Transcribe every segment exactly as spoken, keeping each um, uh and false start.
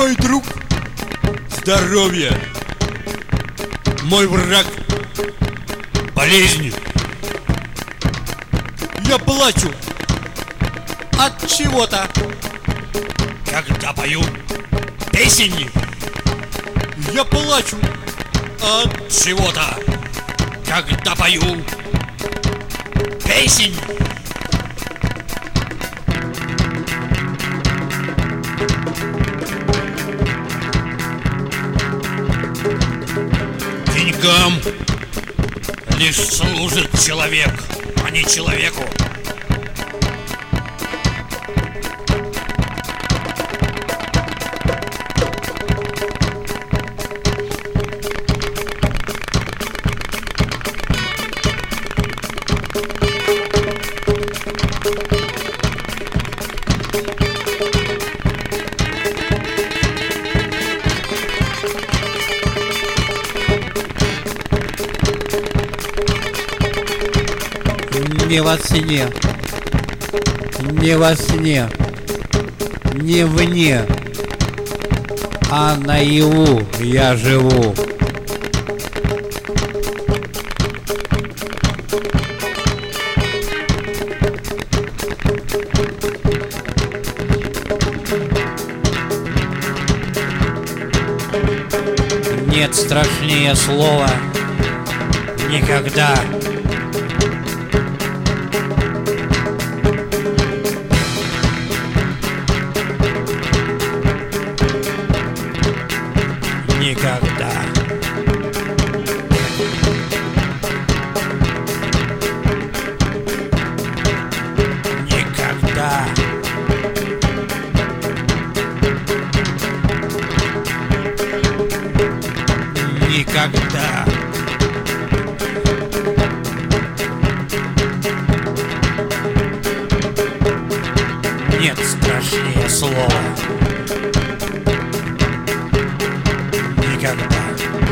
Мой друг — здоровье. Мой враг — болезнь. Я плачу от чего-то, когда пою песни. Я плачу от чего-то, когда пою песни. Деньгам лишь служит человек, а не человеку. Не во сне, не во сне, не вне, а наяву я живу. Нет страшнее слова никогда. Никогда. Никогда. Никогда. Нет страшнее слова. Никогда.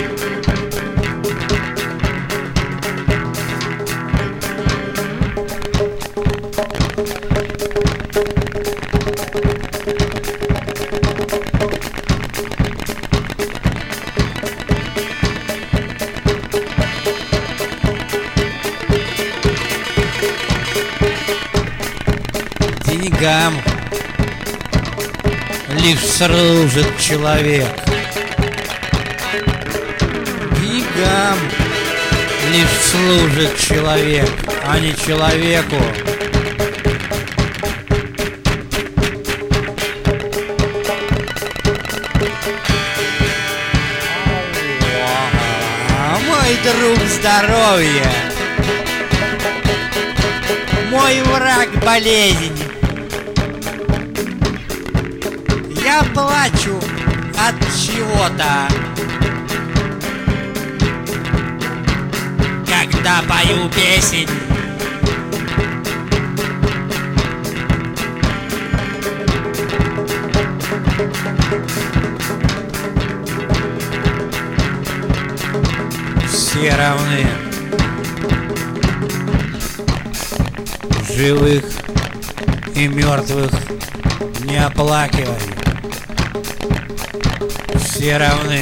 Деньгам лишь служит человек. Деньгам лишь служит человек, а не человеку. Мой друг — здоровье. Мой враг — болезнь. Я плачу от чего-то, когда пою песень. Все равны. Живых и мертвых не оплакивай. Все равны.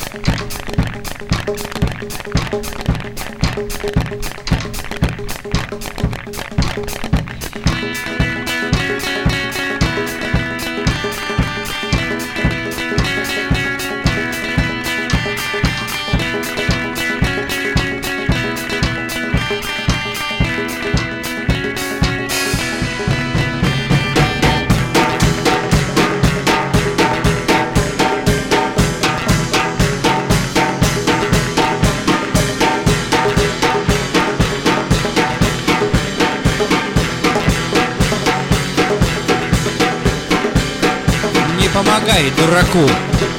Не помогай дураку.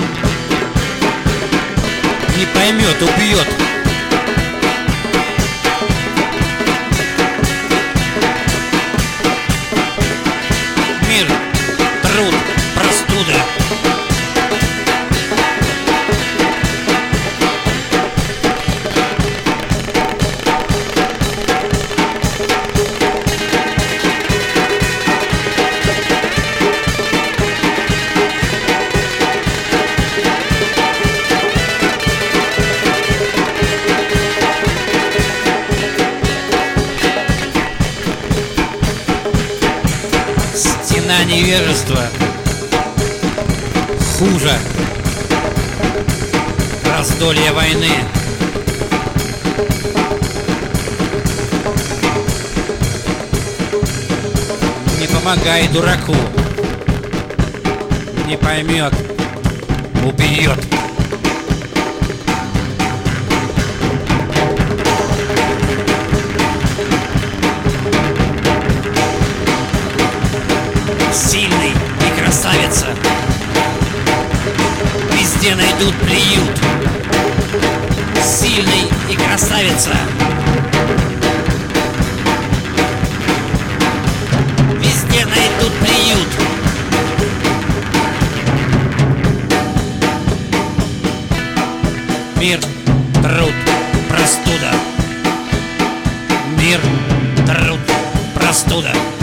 Не поймет, убьет. Мир, труд, простуда. невежество хуже раздолья войны. Не помогай дураку, не поймет, убьет. Сильный и красавица везде найдут приют. Сильный и красавица везде найдут приют. Мир, труд, простуда. Мир, труд, простуда.